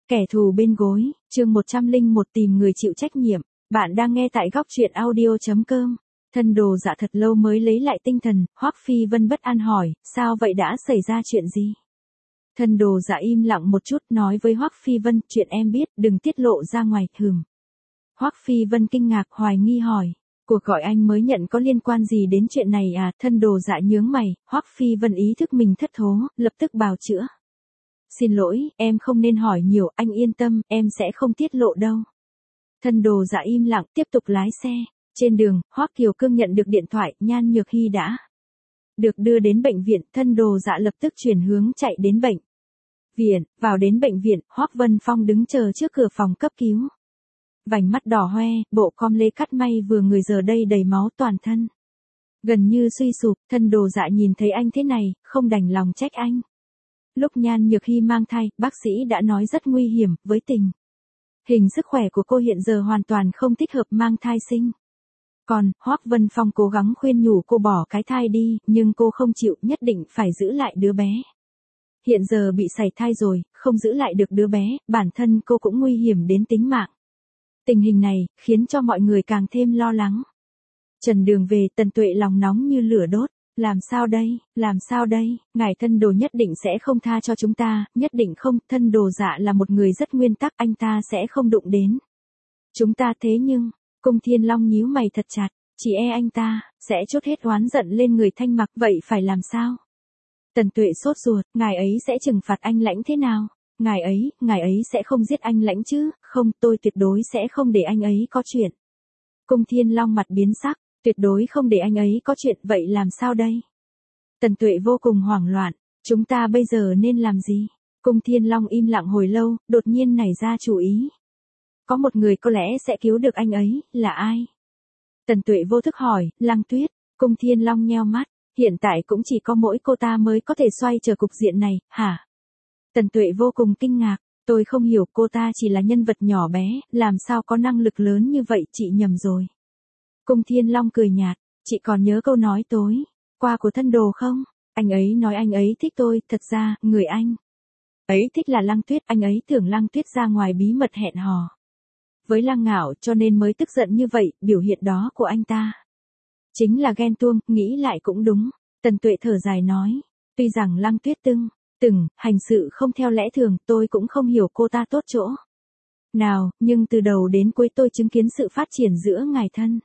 Kẻ thù bên gối, chương 101 tìm người chịu trách nhiệm. Bạn đang nghe tại góc truyện audio.com. Thân đồ dạ thật lâu mới lấy lại tinh thần, Hoắc Phi Vân bất an hỏi, sao vậy, đã xảy ra chuyện gì? Thân đồ dạ im lặng một chút nói với Hoắc Phi Vân, chuyện em biết, đừng tiết lộ ra ngoài, Hoắc Phi Vân kinh ngạc hoài nghi hỏi, cuộc gọi anh mới nhận có liên quan gì đến chuyện này à? Thân đồ dạ nhướng mày, Hoắc Phi Vân ý thức mình thất thố, lập tức bào chữa. Xin lỗi, em không nên hỏi nhiều, anh yên tâm, em sẽ không tiết lộ đâu. Thân đồ dạ im lặng, tiếp tục lái xe. Trên đường, Hoắc Kiều Cương nhận được điện thoại, Nhan Nhược Hy đã được đưa đến bệnh viện, thân đồ dạ lập tức chuyển hướng chạy đến bệnh viện. Vào đến bệnh viện, Hoắc Vân Phong đứng chờ trước cửa phòng cấp cứu. Vành mắt đỏ hoe, bộ com lê cắt may vừa người giờ đây đầy máu toàn thân. Gần như suy sụp, thân đồ dạ nhìn thấy anh thế này, không đành lòng trách anh. Lúc Nhan Nhược Hy mang thai, bác sĩ đã nói rất nguy hiểm, với tình hình sức khỏe của cô hiện giờ hoàn toàn không thích hợp mang thai sinh. Còn, Hoắc Vân Phong cố gắng khuyên nhủ cô bỏ cái thai đi, nhưng cô không chịu, nhất định phải giữ lại đứa bé. Hiện giờ bị sảy thai rồi, không giữ lại được đứa bé, bản thân cô cũng nguy hiểm đến tính mạng. Tình hình này, khiến cho mọi người càng thêm lo lắng. Trần đường về, Tần Tuệ lòng nóng như lửa đốt. Làm sao đây, ngài thân đồ nhất định sẽ không tha cho chúng ta, nhất định không, thân đồ dạ là một người rất nguyên tắc, anh ta sẽ không đụng đến chúng ta. Thế nhưng, Cung Thiên Long nhíu mày thật chặt, chỉ e anh ta sẽ trút hết oán giận lên người Thanh Mặc, vậy phải làm sao? Tần Tuệ sốt ruột, ngài ấy sẽ trừng phạt anh Lãnh thế nào? Ngài ấy sẽ không giết anh Lãnh chứ? Không, tôi tuyệt đối sẽ không để anh ấy có chuyện. Cung Thiên Long mặt biến sắc, tuyệt đối không để anh ấy có chuyện, vậy làm sao đây? Tần Tuệ vô cùng hoảng loạn, chúng ta bây giờ nên làm gì? Cung Thiên Long im lặng hồi lâu, đột nhiên nảy ra chủ ý. Có một người có lẽ sẽ cứu được anh ấy, là ai? Tần Tuệ vô thức hỏi, Lăng Tuyết. Cung Thiên Long nheo mắt, hiện tại cũng chỉ có mỗi cô ta mới có thể xoay trở cục diện này, hả? Tần Tuệ vô cùng kinh ngạc, tôi không hiểu, cô ta chỉ là nhân vật nhỏ bé, làm sao có năng lực lớn như vậy, chị nhầm rồi. Cung Thiên Long cười nhạt, chị còn nhớ câu nói tối qua của thân đồ không? Anh ấy nói anh ấy thích tôi, thật ra, người anh ấy thích là Lăng Tuyết, anh ấy tưởng Lăng Tuyết ra ngoài bí mật hẹn hò với Lăng Ngạo cho nên mới tức giận như vậy, biểu hiện đó của anh ta chính là ghen tuông, nghĩ lại cũng đúng. Tần Tuệ thở dài nói, tuy rằng Lăng Tuyết từng hành sự không theo lẽ thường, tôi cũng không hiểu cô ta tốt chỗ nào, nhưng từ đầu đến cuối tôi chứng kiến sự phát triển giữa ngài thân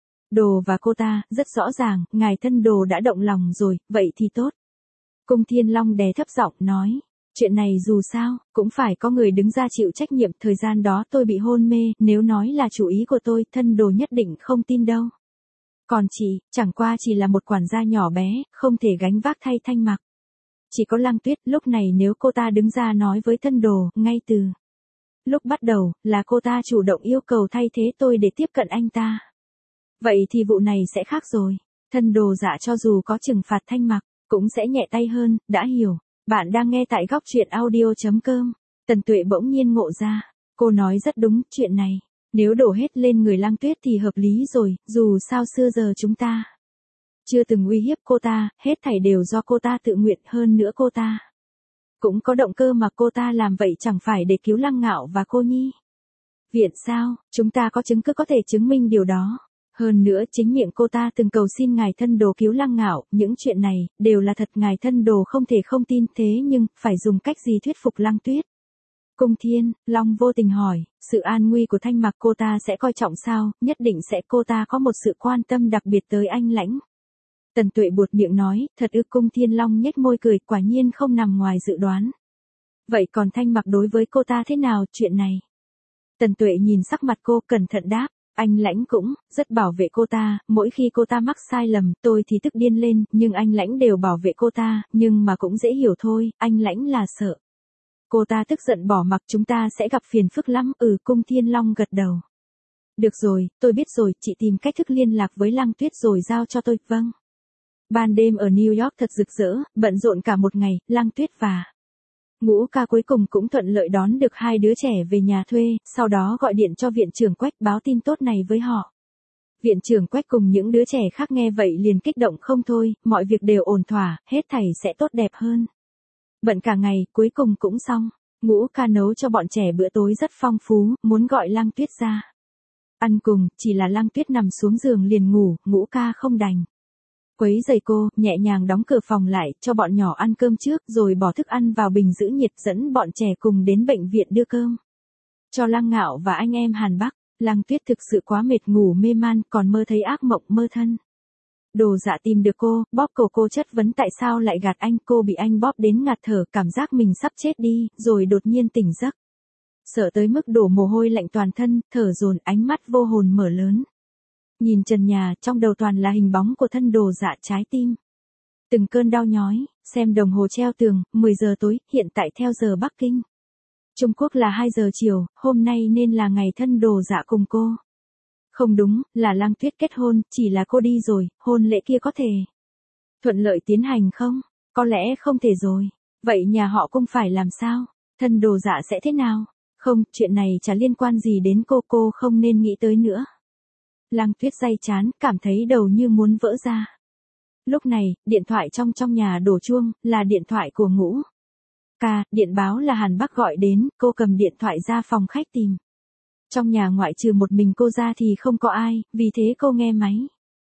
đồ và cô ta, rất rõ ràng, ngài thân đồ đã động lòng rồi, vậy thì tốt. Cung Thiên Long đè thấp giọng nói, chuyện này dù sao, cũng phải có người đứng ra chịu trách nhiệm, thời gian đó tôi bị hôn mê, nếu nói là chủ ý của tôi, thân đồ nhất định không tin đâu. Còn chị, chẳng qua chỉ là một quản gia nhỏ bé, không thể gánh vác thay Thanh Mặc. Chỉ có Lăng Tuyết, lúc này nếu cô ta đứng ra nói với thân đồ, ngay từ lúc bắt đầu, là cô ta chủ động yêu cầu thay thế tôi để tiếp cận anh ta. Vậy thì vụ này sẽ khác rồi. Thân đồ dạ cho dù có trừng phạt Thanh Mặc, cũng sẽ nhẹ tay hơn, đã hiểu. Bạn đang nghe tại góc truyện audio.com. Tần Tuệ bỗng nhiên ngộ ra. Cô nói rất đúng, chuyện này nếu đổ hết lên người Lăng Tuyết thì hợp lý rồi, dù sao xưa giờ chúng ta chưa từng uy hiếp cô ta, hết thảy đều do cô ta tự nguyện, hơn nữa cô ta cũng có động cơ mà cô ta làm vậy chẳng phải để cứu Lăng Ngạo và cô nhi viện sao? Chúng ta có chứng cứ có thể chứng minh điều đó. Hơn nữa chính miệng cô ta từng cầu xin ngài thân đồ cứu Lăng Ngạo, những chuyện này đều là thật, ngài thân đồ không thể không tin, thế nhưng phải dùng cách gì thuyết phục Lăng Tuyết? Cung Thiên Long vô tình hỏi, sự an nguy của Thanh Mặc cô ta sẽ coi trọng sao? Nhất định sẽ, cô ta có một sự quan tâm đặc biệt tới anh Lãnh. Tần Tuệ buột miệng nói, thật ư? Cung Thiên Long nhếch môi cười, quả nhiên không nằm ngoài dự đoán. Vậy còn Thanh Mặc đối với cô ta thế nào, chuyện này? Tần Tuệ nhìn sắc mặt cô, cẩn thận đáp. Anh Lãnh cũng rất bảo vệ cô ta, mỗi khi cô ta mắc sai lầm, tôi thì tức điên lên, nhưng anh Lãnh đều bảo vệ cô ta, nhưng mà cũng dễ hiểu thôi, anh Lãnh là sợ cô ta tức giận bỏ mặc chúng ta sẽ gặp phiền phức lắm. Cung Thiên Long gật đầu. Được rồi, tôi biết rồi, chị tìm cách thức liên lạc với Lăng Tuyết rồi giao cho tôi, vâng. Ban đêm ở New York thật rực rỡ, bận rộn cả một ngày, Lăng Tuyết và Ngũ Ca cuối cùng cũng thuận lợi đón được hai đứa trẻ về nhà thuê, sau đó gọi điện cho viện trưởng Quách báo tin tốt này với họ. Viện trưởng Quách cùng những đứa trẻ khác nghe vậy liền kích động không thôi, mọi việc đều ổn thỏa, hết thảy sẽ tốt đẹp hơn. Bận cả ngày, cuối cùng cũng xong. Ngũ ca nấu cho bọn trẻ bữa tối rất phong phú, muốn gọi Lăng Tuyết ra ăn cùng, chỉ là Lăng Tuyết nằm xuống giường liền ngủ, Ngũ ca không đành quấy rầy cô, nhẹ nhàng đóng cửa phòng lại, cho bọn nhỏ ăn cơm trước, rồi bỏ thức ăn vào bình giữ nhiệt, dẫn bọn trẻ cùng đến bệnh viện đưa cơm cho Lăng Ngạo và anh em Hàn Bắc. Lăng Tuyết thực sự quá mệt, ngủ mê man, còn mơ thấy ác mộng mơ thân. Đồ Dạ tìm được cô, bóp cổ cô chất vấn tại sao lại gạt anh, cô bị anh bóp đến ngạt thở, cảm giác mình sắp chết đi, rồi đột nhiên tỉnh giấc. Sợ tới mức đổ mồ hôi lạnh toàn thân, thở dồn, ánh mắt vô hồn mở lớn. Nhìn trần nhà, trong đầu toàn là hình bóng của thân Đồ Dạ, trái tim từng cơn đau nhói, xem đồng hồ treo tường, 10 giờ tối, hiện tại theo giờ Bắc Kinh. Trung Quốc là 2 giờ chiều, hôm nay nên là ngày thân Đồ Dạ cùng cô. Không đúng, là Lăng Tuyết kết hôn, chỉ là cô đi rồi, hôn lễ kia có thể thuận lợi tiến hành không? Có lẽ không thể rồi. Vậy nhà họ Cung phải làm sao? Thân Đồ Dạ sẽ thế nào? Không, chuyện này chả liên quan gì đến cô không nên nghĩ tới nữa. Lăng Tuyết day chán, cảm thấy đầu như muốn vỡ ra. Lúc này, điện thoại trong nhà đổ chuông, là điện thoại của Ngũ ca, điện báo là Hàn Bắc gọi đến, cô cầm điện thoại ra phòng khách tìm. Trong nhà ngoại trừ một mình cô ra thì không có ai, vì thế cô nghe máy.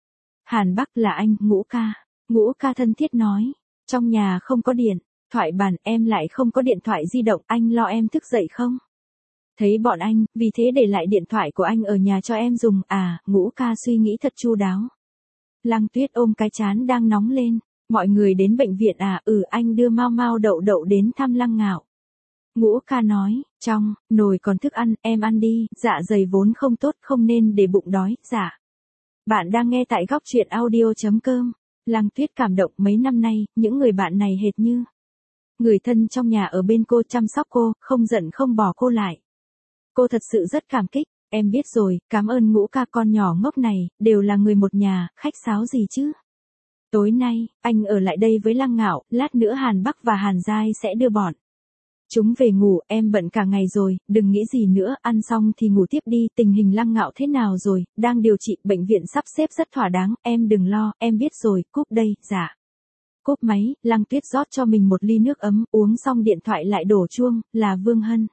Hàn Bắc là anh, Ngũ ca. Ngũ ca thân thiết nói, trong nhà không có điện, thoại bàn em lại không có điện thoại di động, anh lo em thức dậy không? Thấy bọn anh, vì thế để lại điện thoại của anh ở nhà cho em dùng, à, Ngũ ca suy nghĩ thật chu đáo. Lăng Tuyết ôm cái trán đang nóng lên, mọi người đến bệnh viện à, anh đưa Mau Mau Đậu Đậu đến thăm Lăng Ngạo. Ngũ ca nói, trong nồi còn thức ăn, em ăn đi, dạ dày vốn không tốt, không nên để bụng đói, dạ. Bạn đang nghe tại góc truyện audio.com. Lăng Tuyết cảm động, mấy năm nay, những người bạn này hệt như người thân trong nhà ở bên cô, chăm sóc cô, không giận không bỏ cô lại. Cô thật sự rất cảm kích, em biết rồi, cảm ơn Ngũ ca, con nhỏ ngốc này, đều là người một nhà, khách sáo gì chứ. Tối nay, anh ở lại đây với Lăng Ngạo, lát nữa Hàn Bắc và Hàn Giai sẽ đưa bọn chúng về ngủ, em bận cả ngày rồi, đừng nghĩ gì nữa, ăn xong thì ngủ tiếp đi. Tình hình Lăng Ngạo thế nào rồi? Đang điều trị, bệnh viện sắp xếp rất thỏa đáng, em đừng lo, em biết rồi, cúp đây, dạ. Cúp máy, Lăng Tuyết rót cho mình một ly nước ấm, uống xong điện thoại lại đổ chuông, là Vương Hân,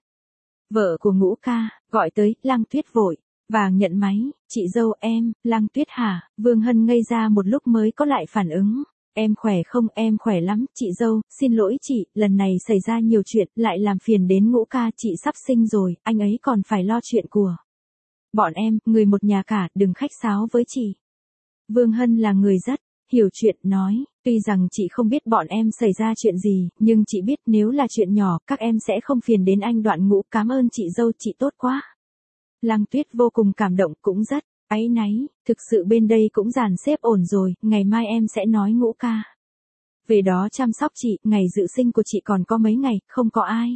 vợ của Ngũ ca, gọi tới. Lăng Tuyết vội vàng nhận máy, chị dâu em. Lăng Tuyết hả? Vương Hân ngây ra một lúc mới có lại phản ứng. Em khỏe không? Em khỏe lắm, chị dâu, xin lỗi chị, lần này xảy ra nhiều chuyện, lại làm phiền đến Ngũ ca, chị sắp sinh rồi, anh ấy còn phải lo chuyện của bọn em, người một nhà cả, đừng khách sáo với chị. Vương Hân là người rất hiểu chuyện, nói, tuy rằng chị không biết bọn em xảy ra chuyện gì, nhưng chị biết nếu là chuyện nhỏ, các em sẽ không phiền đến anh. Đoạn Ngũ, cảm ơn chị dâu, chị tốt quá. Lăng Tuyết vô cùng cảm động, cũng rất áy náy, thực sự bên đây cũng dàn xếp ổn rồi, ngày mai em sẽ nói Ngũ ca về đó chăm sóc chị, ngày dự sinh của chị còn có mấy ngày, không có ai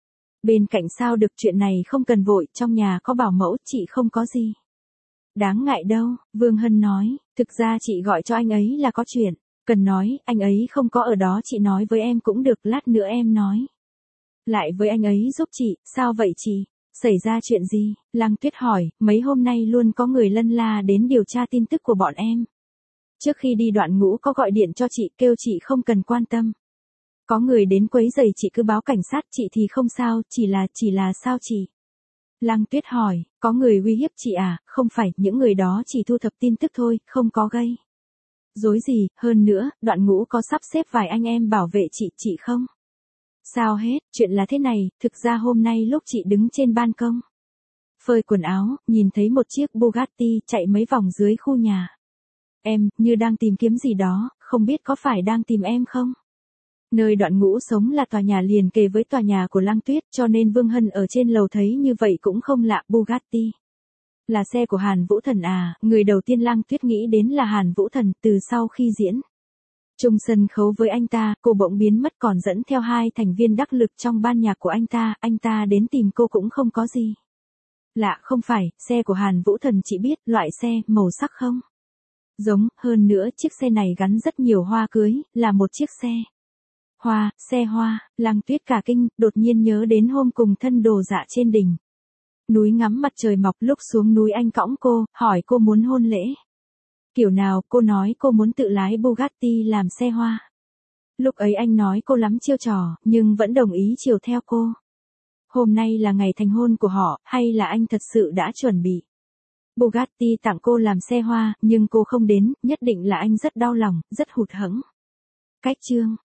bên cạnh sao được, chuyện này không cần vội, trong nhà có bảo mẫu, chị không có gì đáng ngại đâu. Vương Hân nói, thực ra chị gọi cho anh ấy là có chuyện cần nói, anh ấy không có ở đó, chị nói với em cũng được, lát nữa em nói lại với anh ấy giúp chị. Sao vậy chị? Xảy ra chuyện gì? Lăng Tuyết hỏi, mấy hôm nay luôn có người lân la đến điều tra tin tức của bọn em. Trước khi đi Đoạn Ngũ có gọi điện cho chị, kêu chị không cần quan tâm. Có người đến quấy rầy chị cứ báo cảnh sát, chị thì không sao, chỉ là sao chị? Lăng Tuyết hỏi, có người uy hiếp chị à? Không phải, những người đó chỉ thu thập tin tức thôi, không có gây rối gì, hơn nữa, Đoạn Ngũ có sắp xếp vài anh em bảo vệ chị không sao hết. Chuyện là thế này, thực ra hôm nay lúc chị đứng trên ban công phơi quần áo, nhìn thấy một chiếc Bugatti chạy mấy vòng dưới khu nhà em, như đang tìm kiếm gì đó, không biết có phải đang tìm em không? Nơi Đoạn Ngũ sống là tòa nhà liền kề với tòa nhà của Lăng Tuyết, cho nên Vương Hân ở trên lầu thấy như vậy cũng không lạ. Bugatti là xe của Hàn Vũ Thần à? Người đầu tiên Lăng Tuyết nghĩ đến là Hàn Vũ Thần, từ sau khi diễn chung sân khấu với anh ta, cô bỗng biến mất, còn dẫn theo 2 thành viên đắc lực trong ban nhạc của anh ta đến tìm cô cũng không có gì lạ. Không phải, xe của Hàn Vũ Thần chị biết, loại xe, màu sắc không giống, hơn nữa chiếc xe này gắn rất nhiều hoa cưới, là một chiếc xe hoa. Lăng Tuyết cả kinh, đột nhiên nhớ đến hôm cùng thân Đồ Dạ trên đỉnh núi ngắm mặt trời mọc, lúc xuống núi anh cõng cô, hỏi cô muốn hôn lễ kiểu nào, cô nói cô muốn tự lái Bugatti làm xe hoa. Lúc ấy anh nói cô lắm chiêu trò, nhưng vẫn đồng ý chiều theo cô. hôm nay là ngày thành hôn của họ, hay là anh thật sự đã chuẩn bị? Bugatti tặng cô làm xe hoa, nhưng cô không đến, nhất định là anh rất đau lòng, rất hụt hẫng. Cách chương